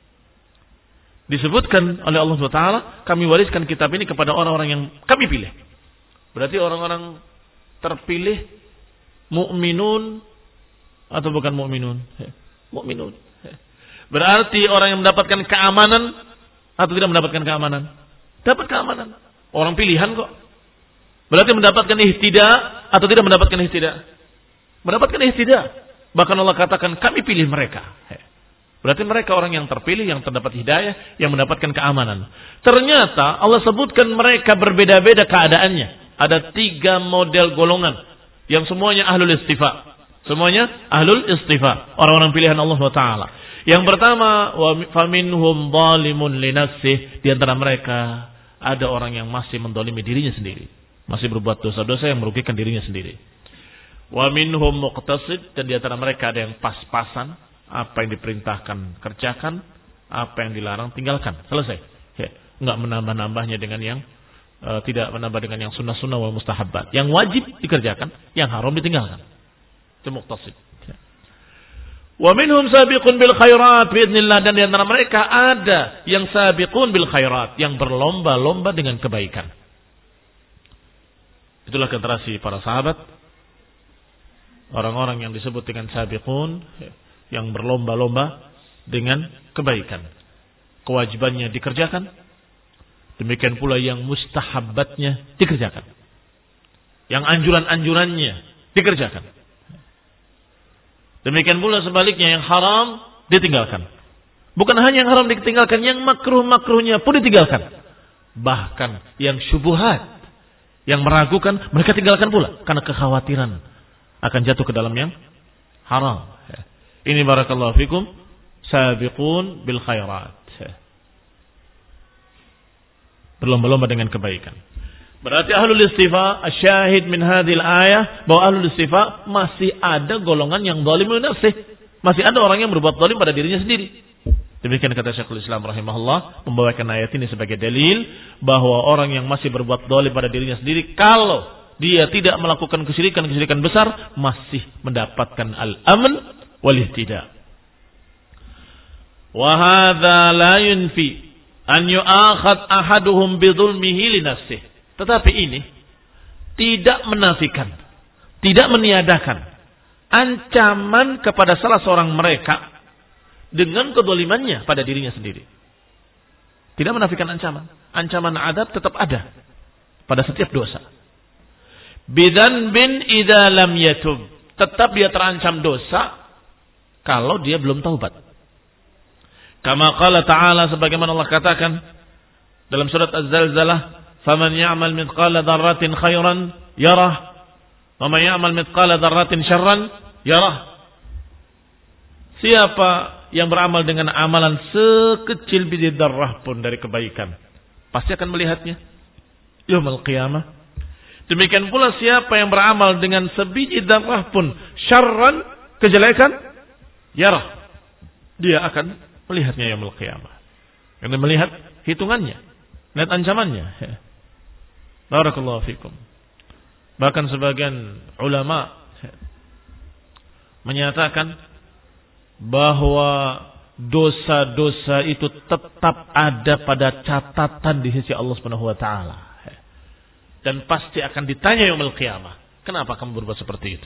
Disebutkan oleh Allah subhanahu wa taala, kami wariskan kitab ini kepada orang-orang yang kami pilih. Berarti orang-orang terpilih mukminun atau bukan mukminun? Mukminun. Berarti orang yang mendapatkan keamanan atau tidak mendapatkan keamanan? Dapat keamanan. Orang pilihan kok. Berarti mendapatkan ihtida atau tidak mendapatkan ihtida? Mendapatkan ihtida. Bahkan Allah katakan kami pilih mereka. Berarti mereka orang yang terpilih, yang terdapat hidayah, yang mendapatkan keamanan. Ternyata Allah sebutkan mereka berbeda-beda keadaannya. Ada tiga model golongan yang semuanya ahlul istifa. Semuanya ahlul istifa, orang-orang pilihan Allah subhanahu wa taala. Yang pertama, wa faminhum zalimun li nafsihi, di antara mereka ada orang yang masih mendolimi dirinya sendiri, masih berbuat dosa-dosa yang merugikan dirinya sendiri. Wa minhum muqtasid, dan di antara mereka ada yang pas-pasan, apa yang diperintahkan kerjakan, apa yang dilarang tinggalkan, selesai. Ya, enggak menambah-nambahnya dengan yang uh, tidak menambah dengan yang sunnah-sunnah wal mustahabbat. Yang wajib dikerjakan, yang haram ditinggalkan. Itu muqtasid. Ya. Wa minhum sabiqun bil khairat biidznillah, dan di antara mereka ada yang sabiqun bil khairat, yang berlomba-lomba dengan kebaikan. Itulah generasi para sahabat, orang-orang yang disebut dengan sabiqun, yang berlomba-lomba dengan kebaikan. Kewajibannya dikerjakan, demikian pula yang mustahabbatnya dikerjakan, yang anjuran-anjurannya dikerjakan. Demikian pula sebaliknya, yang haram ditinggalkan. Bukan hanya yang haram ditinggalkan, yang makruh-makruhnya pun ditinggalkan. Bahkan yang syubhat, yang meragukan, mereka tinggalkan pula, karena kekhawatiran akan jatuh ke dalam yang haram. Ini barakallahu fikum, sabiqun bil khairat, berlomba-lomba dengan kebaikan. Berarti ahlul istifa, asyahid min hadhil ayah, bahwa ahlul istifa masih ada golongan yang zalimun nafsih, masih ada orang yang berbuat zalim pada dirinya sendiri. Demikian kata Syekhul Islam rahimahullah, membawakan ayat ini sebagai dalil bahwa orang yang masih berbuat zalim pada dirinya sendiri, kalau dia tidak melakukan kesyirikan-kesyirikan besar, masih mendapatkan al-amn wal ihtida. Wa hadza la yunfi an yu'akhad ahaduhum bi dzulmihi li nafsihi. Tetapi ini tidak menafikan, tidak meniadakan ancaman kepada salah seorang mereka dengan kedzalimannya pada dirinya sendiri. Tidak menafikan ancaman. Ancaman adab tetap ada pada setiap dosa. Bidzanbin idza lam yatub, tetap dia terancam dosa kalau dia belum taubat. Kama qala ta'ala, sebagaimana Allah katakan dalam surat Az-Zalzalah, faman ya'mal mithqala dzarratin khairan yarah wa man ya'mal mithqala dzarratin syarran yarah. Siapa yang beramal dengan amalan sekecil biji dzarrah pun dari kebaikan, pasti akan melihatnya yaumul qiyamah. Demikian pula siapa yang beramal dengan sebiji dzarrah pun syarran, kejelekan, yarah, dia akan melihatnya yaumul qiyamah. Karena melihat hitungannya, melihat ancamannya. Barakallahu fikum. Bahkan sebagian ulama menyatakan bahwa dosa-dosa itu tetap ada pada catatan di sisi Allah Subhanahu wa taala. Dan pasti akan ditanya yaumul qiyamah, kenapa kamu berbuat seperti itu?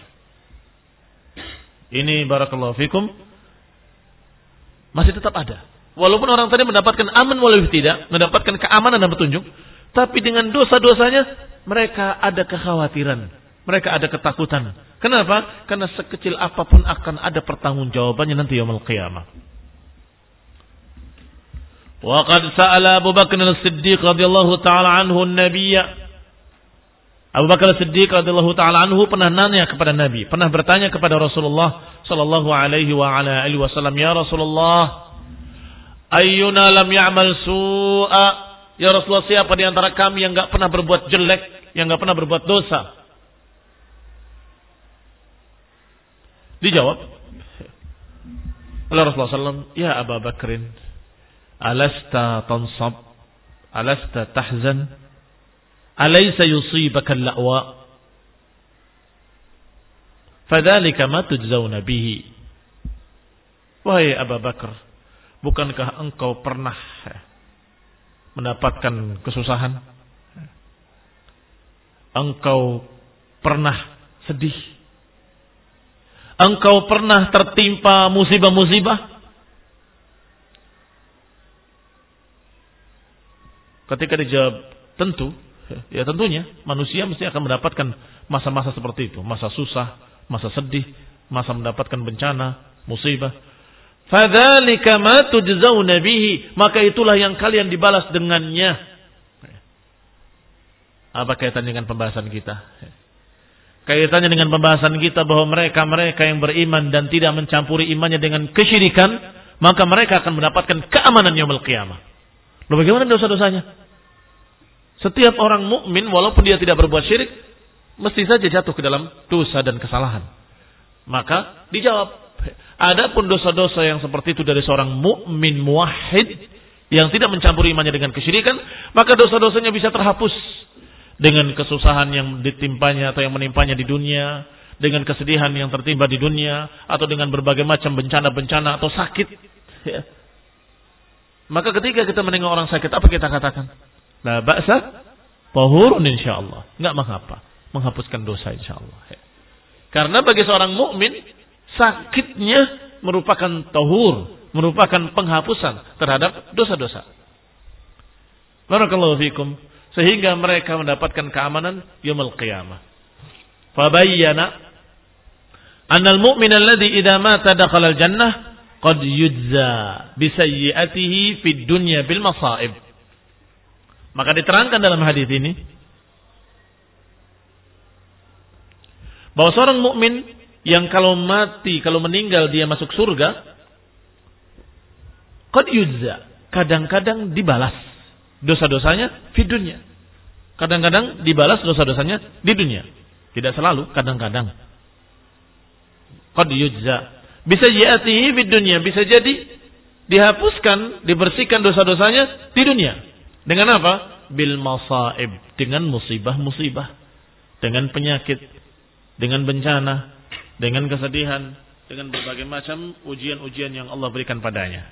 Ini barakallahu fikum masih tetap ada. Walaupun orang tadi mendapatkan aman walau tidak, mendapatkan keamanan dan petunjuk, tapi dengan dosa-dosanya mereka ada kekhawatiran, mereka ada ketakutan. Kenapa? Karena sekecil apapun akan ada pertanggungjawabannya nanti yaumul qiyamah. Wa qad sa'ala Abu Bakar As-Siddiq radhiyallahu taala anhu an-nabiyya. Abu Bakar As-Siddiq radhiyallahu taala anhu pernah nanya kepada Nabi, pernah bertanya kepada Rasulullah sallallahu alaihi wa ala alihi wasallam, "Ya Rasulullah, ayyuna lam ya'mal su'a?" Ya Rasulullah, siapa di antara kami yang enggak pernah berbuat jelek, yang enggak pernah berbuat dosa? Dijawab oleh Rasulullah sallallahu alaihi wasallam, "Ya Abu Bakrin, alasta tansab, alasta tahzan, alaysa yusibaka al-la'wa, fadzalika ma tujzauna bihi." Wahai Abu Bakar, bukankah engkau pernah mendapatkan kesusahan? Engkau pernah sedih? Engkau pernah tertimpa musibah-musibah? Ketika dijawab tentu, ya tentunya manusia mesti akan mendapatkan masa-masa seperti itu, masa susah, masa sedih, masa mendapatkan bencana, musibah. Fadzalika ma tujzauna bihi, maka itulah yang kalian dibalas dengannya. Apa kaitannya dengan pembahasan kita? Kaitannya dengan pembahasan kita bahwa mereka-mereka yang beriman dan tidak mencampuri imannya dengan kesyirikan, maka mereka akan mendapatkan keamanan yaumul qiyamah. Lalu bagaimana dosa-dosanya? Setiap orang mukmin walaupun dia tidak berbuat syirik, mesti saja jatuh ke dalam dosa dan kesalahan. Maka dijawab, adapun dosa-dosa yang seperti itu dari seorang mukmin muwahhid yang tidak mencampuri imannya dengan kesyirikan, maka dosa-dosanya bisa terhapus dengan kesusahan yang ditimpanya atau yang menimpanya di dunia, dengan kesedihan yang tertimpa di dunia, atau dengan berbagai macam bencana-bencana atau sakit. Ya. Maka ketika kita menengok orang sakit, apa kita katakan? La ba'sa, tahurun insyaallah. Enggak mengapa, menghapuskan dosa insyaallah. Ya. Karena bagi seorang mukmin, sakitnya merupakan tahur, merupakan penghapusan terhadap dosa-dosa. Barakallahu fikum. Sehingga mereka mendapatkan keamanan yaumul qiyamah. Fabayyana annal mu'mina alladhi idza mata dakhala al-jannah qad yujza bi sayyi'atihi fid dunya bil masa'ib. Maka diterangkan dalam hadis ini bahwa seorang mukmin yang kalau mati, kalau meninggal dia masuk surga, qad yujza, kadang-kadang dibalas dosa-dosanya di dunia. Kadang-kadang dibalas dosa-dosanya di dunia. Tidak selalu, kadang-kadang. Qad yujza. Bisa ya'tihi di dunia. Bisa jadi dihapuskan, dibersihkan dosa-dosanya di dunia. Dengan apa? Bil masaib. Dengan musibah-musibah. Dengan penyakit. Dengan bencana. Dengan kesedihan. Dengan berbagai macam ujian-ujian yang Allah berikan padanya.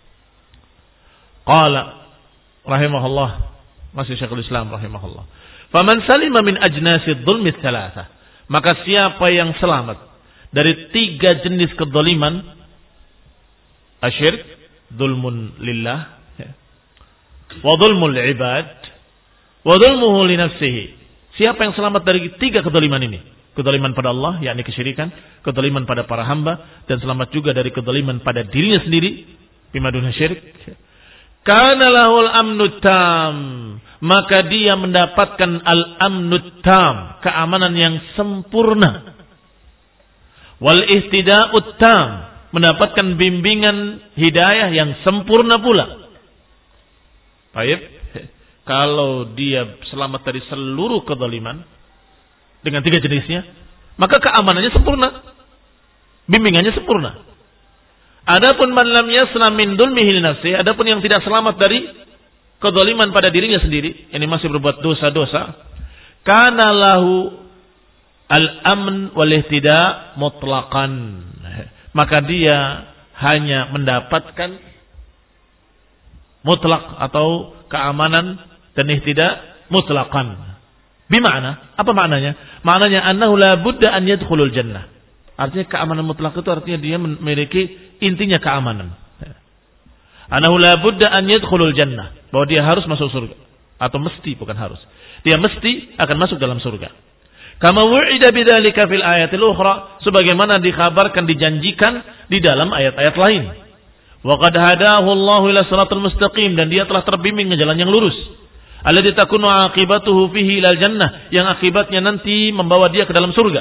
Qala rahimahullah, masih Syekhul Islam rahimahullah. Faman salima min ajnasid dzulmi tsalatsa, maka siapa yang selamat dari tiga jenis kedzaliman, asyirk, dzulmun lillah, wa dzulmul ibad, wa dzulmuhu li nafsihi. Siapa yang selamat dari tiga kedzaliman ini? Kedzaliman pada Allah, yakni kesyirikan, kedzaliman pada para hamba, dan selamat juga dari kedzaliman pada dirinya sendiri, bima duna syirik. Kana lahul amnut tam, maka dia mendapatkan al-amnut tam, keamanan yang sempurna. Wal ihtida'ut tam, mendapatkan bimbingan hidayah yang sempurna pula. Baik, kalau dia selamat dari seluruh kezaliman dengan tiga jenisnya, maka keamanannya sempurna, bimbingannya sempurna. Adapun man lam yaslam min dzulmihi li nafsihi, adapun yang tidak selamat dari kezaliman pada dirinya sendiri, ini masih berbuat dosa-dosa, kana lahu al-amn wal ihtida mutlaqan. Maka dia hanya mendapatkan mutlak atau keamanan dan ihtida mutlaqan. Bimana? Apa maknanya? Maknanya annahu la budda an yadkhulul jannah. Artinya keamanan mutlak itu artinya dia memiliki intinya keamanan. Annahu la budda an yadkhulul jannah, bahwa dia harus masuk surga, atau mesti, bukan harus. Dia mesti akan masuk dalam surga. Kama wu'ida bidzalika fil ayatil ukhra, sebagaimana dikabarkan, dijanjikan di dalam ayat-ayat lain. Wa qad hadahu Allahu ila shiratal mustaqim, dan dia telah terbimbing ke jalan yang lurus. Alladzi takunu aqibatuhu fihi ilal jannah, yang akibatnya nanti membawa dia ke dalam surga.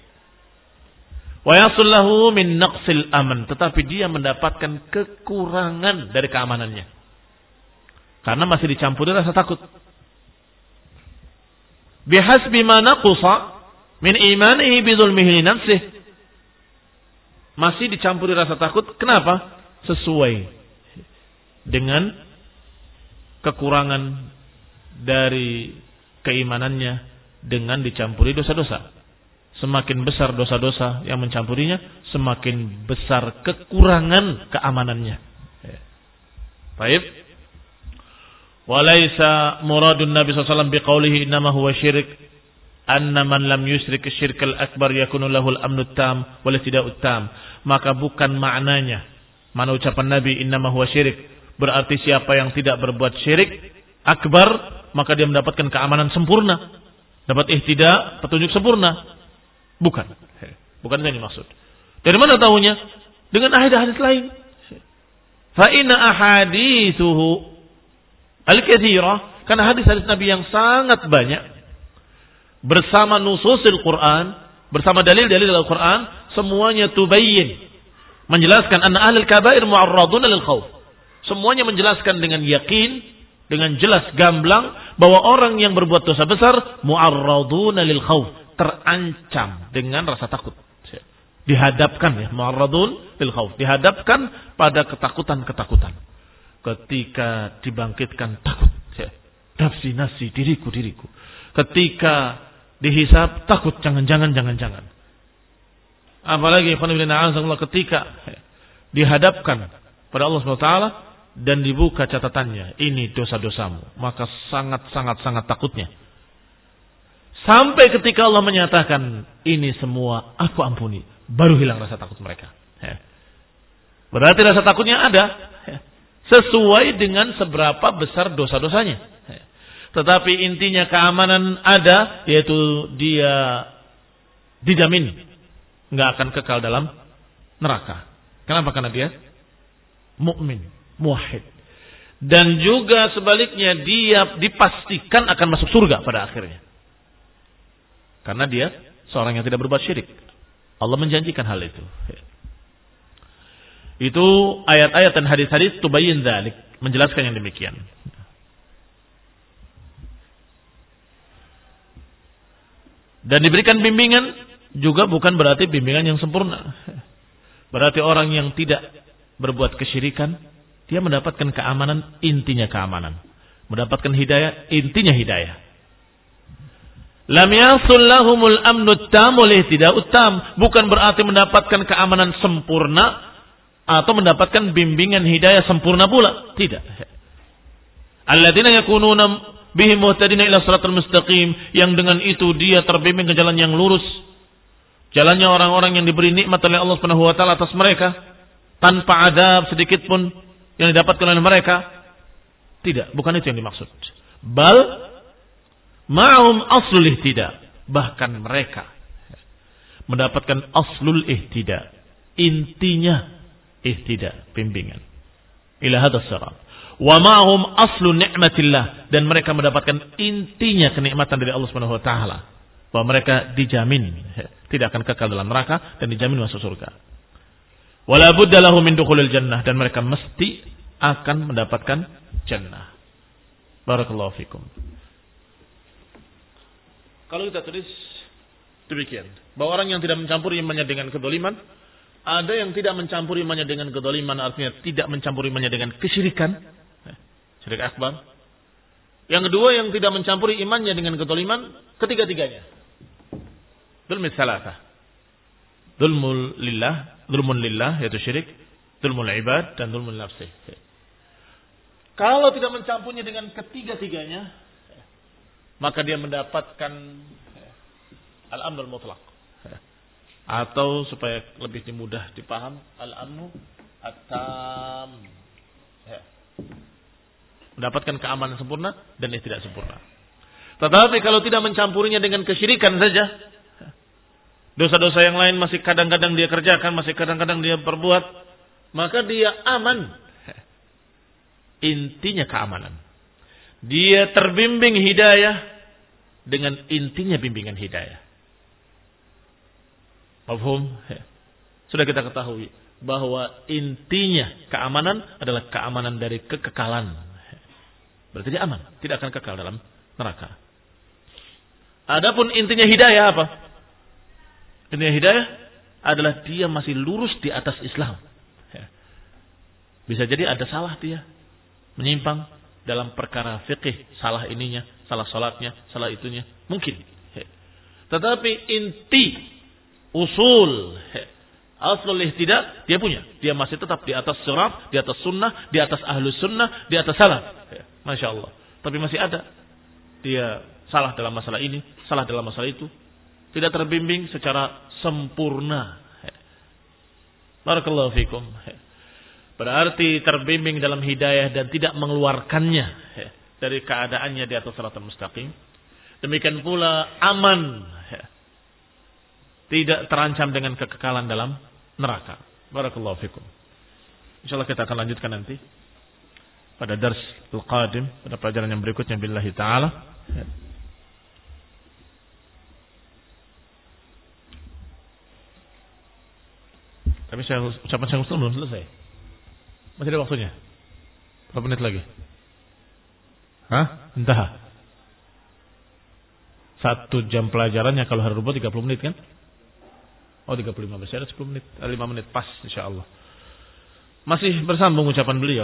Wa yasul lahu min naqsil aman, tetapi dia mendapatkan kekurangan dari keamanannya. Karena masih dicampuri rasa takut. Bihasbi ma naqusa min imanihi bi dzulmihi li nafsihi. Masih dicampuri rasa takut. Kenapa? Sesuai dengan kekurangan dari keimanannya dengan dicampuri dosa-dosa. Semakin besar dosa-dosa yang mencampurinya, semakin besar kekurangan keamanannya. Baik. Walaysa muradun Nabi sallallahu alaihi wasallam biqaulihi innama huwa syirik anna man lam yusyrik syirkal akbar yakunu lahul amnut tam wal ihtida'ut tam. Maka bukan maknanya, mana ucapan Nabi innama huwa syirik, berarti siapa yang tidak berbuat syirik akbar maka dia mendapatkan keamanan sempurna, dapat ihtida, petunjuk sempurna. Bukan. Bukan yang dimaksud. Dari mana tahunya? Dengan hadis-hadis lain. Fa inna ahadithuhu al-katsirah, karena hadis-hadis Nabi yang sangat banyak bersama nususil Quran, bersama dalil-dalil Al-Quran, semuanya tubayyin, menjelaskan anna ahlul kabair mu'arradun lil khauf. Semuanya menjelaskan dengan yakin, dengan jelas gamblang bahwa orang yang berbuat dosa besar mu'arradun lil khauf, terancam dengan rasa takut. Dihadapkan ya, mu'arradun lil khauf, dihadapkan pada ketakutan-ketakutan. Ketika dibangkitkan takut, nafsi nafsi diriku diriku. Ketika dihisab takut, jangan-jangan jangan-jangan. Apalagi ketika dihadapkan pada Allah subhanahu wa taala dan dibuka catatannya, ini dosa-dosamu, maka sangat-sangat-sangat takutnya. Sampai ketika Allah menyatakan ini semua aku ampuni, baru hilang rasa takut mereka. Berarti rasa takutnya ada, sesuai dengan seberapa besar dosa-dosanya. Tetapi intinya keamanan ada, yaitu dia dijamin nggak akan kekal dalam neraka. Kenapa? Karena dia mukmin, muwahhid. Dan juga sebaliknya dia dipastikan akan masuk surga pada akhirnya. Karena dia seorang yang tidak berbuat syirik. Allah menjanjikan hal itu. Itu ayat-ayat dan hadis-hadis tubayyin dzalik, menjelaskan yang demikian. Dan diberikan bimbingan juga bukan berarti bimbingan yang sempurna. Berarti orang yang tidak berbuat kesyirikan, dia mendapatkan keamanan, intinya keamanan. Mendapatkan hidayah, intinya hidayah. Lam yasul lahumul amnut tam wal ihtida'ut tam, bukan berarti mendapatkan keamanan sempurna atau mendapatkan bimbingan hidayah sempurna pula, tidak. Alladzina yakununa bihim muhtadina ila shiratal mustaqim, yang dengan itu dia terbimbing ke jalan yang lurus. Jalannya orang-orang yang diberi nikmat oleh Allah Subhanahu wa taala atas mereka, tanpa adab sedikit pun yang didapatkan oleh mereka. Tidak, bukan itu yang dimaksud. Bal ma'hum aslul ihtida, bahkan mereka mendapatkan aslul ihtida, intinya ihtida, bimbingan ila hadzal sirat. Wa ma'hum aslu ni'matillah, dan mereka mendapatkan intinya kenikmatan dari Allah Subhanahu wa taala, bahwa mereka dijamin tidak akan kekal dalam neraka dan dijamin masuk surga. Wala budda lahum min dukhulil jannah, dan mereka mesti akan mendapatkan jannah. Barakallahu fikum. Kalau kita tulis demikian, bahwa orang yang tidak mencampuri imannya dengan kedzaliman, Ada yang tidak mencampuri imannya dengan kedzaliman, artinya tidak mencampuri imannya dengan kesyirikan, syirik akbar. Yang kedua yang tidak mencampuri imannya dengan kedzaliman, ketiga-tiganya. Dzulmus salatah. Dzulmul lillah, dzulmun lillah yaitu syirik, dzulmul ibad dan dzulmul nafsi. Kalau tidak mencampurnya dengan ketiga-tiganya, maka dia mendapatkan al-amnul mutlaq. Atau supaya lebih mudah dipaham, al-amnu at-tam. Mendapatkan keamanan sempurna dan yang tidak sempurna. Tetapi kalau tidak mencampurinya dengan kesyirikan saja, dosa-dosa yang lain masih kadang-kadang dia kerjakan, masih kadang-kadang dia perbuat, maka dia aman. Intinya keamanan. Dia terbimbing hidayah dengan intinya bimbingan hidayah. Mafhum? Sudah kita ketahui bahwa intinya keamanan adalah keamanan dari kekekalan. Berarti dia aman, tidak akan kekal dalam neraka. Adapun intinya hidayah apa? Intinya hidayah adalah dia masih lurus di atas Islam. Bisa jadi ada salah dia, menyimpang dalam perkara fikih, salah ininya, salah salatnya, salah itunya, mungkin. Tetapi inti usul aslul ihtidah dia punya. Dia masih tetap di atas sirat, di atas sunnah, di atas ahlus sunnah, di atas salaf. Masya Allah. Tapi masih ada dia salah dalam masalah ini, salah dalam masalah itu, tidak terbimbing secara sempurna. Barakallahu fikum. Berarti terbimbing dalam hidayah dan tidak mengeluarkannya dari keadaannya di atas shiratal mustaqim. Demikian pula aman, tidak terancam dengan kekekalan dalam neraka. Barakallahu fikum. Insyaallah kita akan lanjutkan nanti pada dars al-qadim, pada pelajaran yang berikutnya billahi taala. Tapi saya ucapan saya belum selesai. Masih ada waktunya. Berapa menit lagi? Hah? Entah. Satu jam pelajarannya kalau hari Rabu tiga puluh menit kan? Oh tiga puluh lima, masih ada sepuluh menit, lima menit pas insyaallah. Masih bersambung ucapan beliau.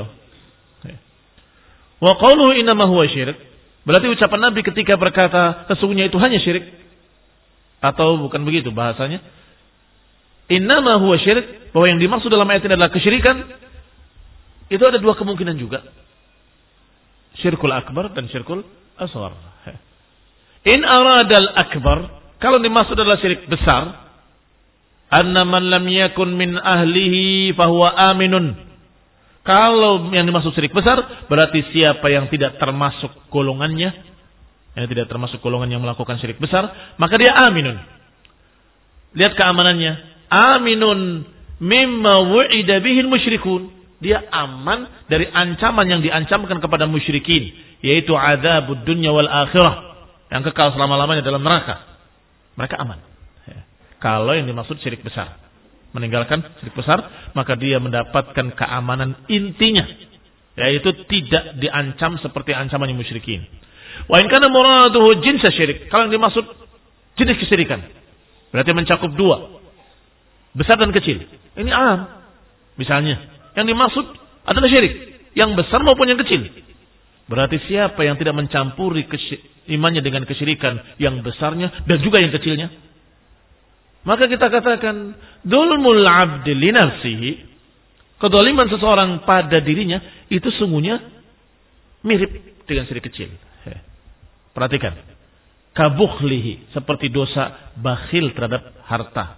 Wa qawluhu innama huwa syirik. Berarti ucapan Nabi ketika berkata sesungguhnya itu hanya syirik. Atau bukan begitu bahasanya? Innama huwa syirik, bahwa yang dimaksud dalam ayat ini adalah kesyirikan. Itu ada dua kemungkinan juga. Syirkul akbar dan syirkul asghar. In aradal akbar, kalau dimaksud adalah syirik besar, anna man lam yakun min ahlihi fahuwa aminun. Kalau yang dimaksud syirik besar, berarti siapa yang tidak termasuk golongannya, yang tidak termasuk golongan yang melakukan syirik besar, maka dia aminun. Lihat keamanannya. Aminun mimma wu'ida bihil musyrikun. Dia aman dari ancaman yang diancamkan kepada musyrikin, yaitu adzabud dunya wal akhirah, yang kekal selama-lamanya dalam neraka. Mereka aman. Kalau yang dimaksud syirik besar, meninggalkan syirik besar, maka dia mendapatkan keamanan intinya, yaitu tidak diancam seperti ancaman yang musyrikin. Wa in kana muraduhu jinsa syirik, kalau yang dimaksud jenis kesyirikan, berarti mencakup dua, besar dan kecil. Ini am. Misalnya, yang dimaksud adalah syirik, yang besar maupun yang kecil. Berarti siapa yang tidak mencampuri imannya dengan kesyirikan yang besarnya dan juga yang kecilnya, maka kita katakan dzulmul 'abdi li nafsihi, kedzaliman seseorang pada dirinya itu sungguhnya mirip dengan syirik kecil. Perhatikan, kabukhlihi, seperti dosa bakhil terhadap harta,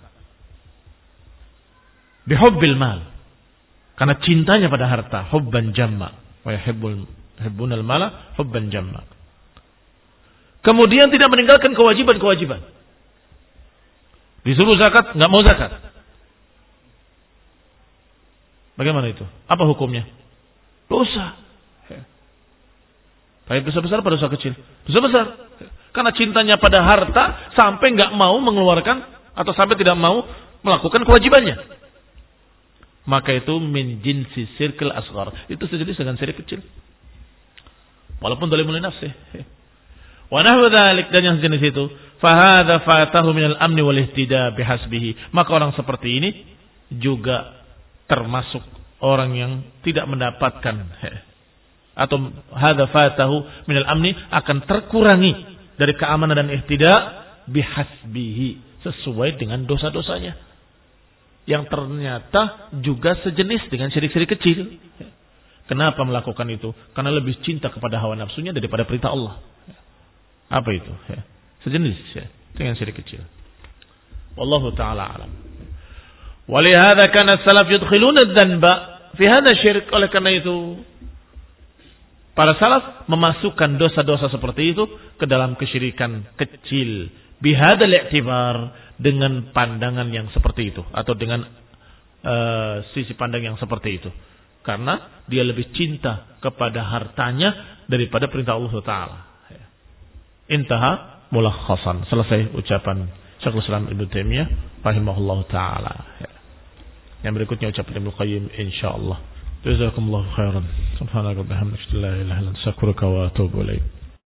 bihubbil mal, karena cintanya pada harta, hubban jamma, wa yuhibbul yuhibbunal mala hubban jamma. Kemudian tidak meninggalkan kewajiban-kewajiban. Disuruh zakat, enggak mau zakat. Bagaimana itu? Apa hukumnya? Dosa. Baik dosa besar pada dosa kecil? Dosa besar. Karena cintanya pada harta sampai enggak mau mengeluarkan atau sampai tidak mau melakukan kewajibannya. Maka itu min jinsi sirkil asghar. Itu sejenis dengan syirik kecil. Walaupun zalimul nafsi. Wa nahwu dzalik, dan yang sejenis itu, fa hadza fatahu minal amni wal ihtida bihasbihi. Maka orang seperti ini juga termasuk orang yang tidak mendapatkan atau hadza fatahu minal amni, akan terkurangi dari keamanan dan ihtidak bihasbihi, sesuai dengan dosa-dosanya yang ternyata juga sejenis dengan syirik-syirik kecil. Kenapa melakukan itu? Karena lebih cinta kepada hawa nafsunya daripada perintah Allah. Apa itu? Sejenis dengan syirik kecil. Wallahu ta'ala alam. Walihada kana salaf yudkhiluna adh-dhanba fi hadha syirik. Oleh karena itu para salaf memasukkan dosa-dosa seperti itu ke dalam kesyirikan kecil. Bihadal i'tibar, dengan pandangan yang seperti itu, atau dengan uh, sisi pandang yang seperti itu. Karena dia lebih cinta kepada hartanya daripada perintah Allah Ta'ala. Intaha mulakhasan. Selesai ucapan Syekhul Islam Ibnu Taimiyah rahimahullah ta'ala. Yang berikutnya ucapan Ibnu Qayyim insyaallah. Jazakumullahu khairan. Subhanallah wa bihamdihi, la ilaha illa anta, astaghfiruka wa atubu ilaik.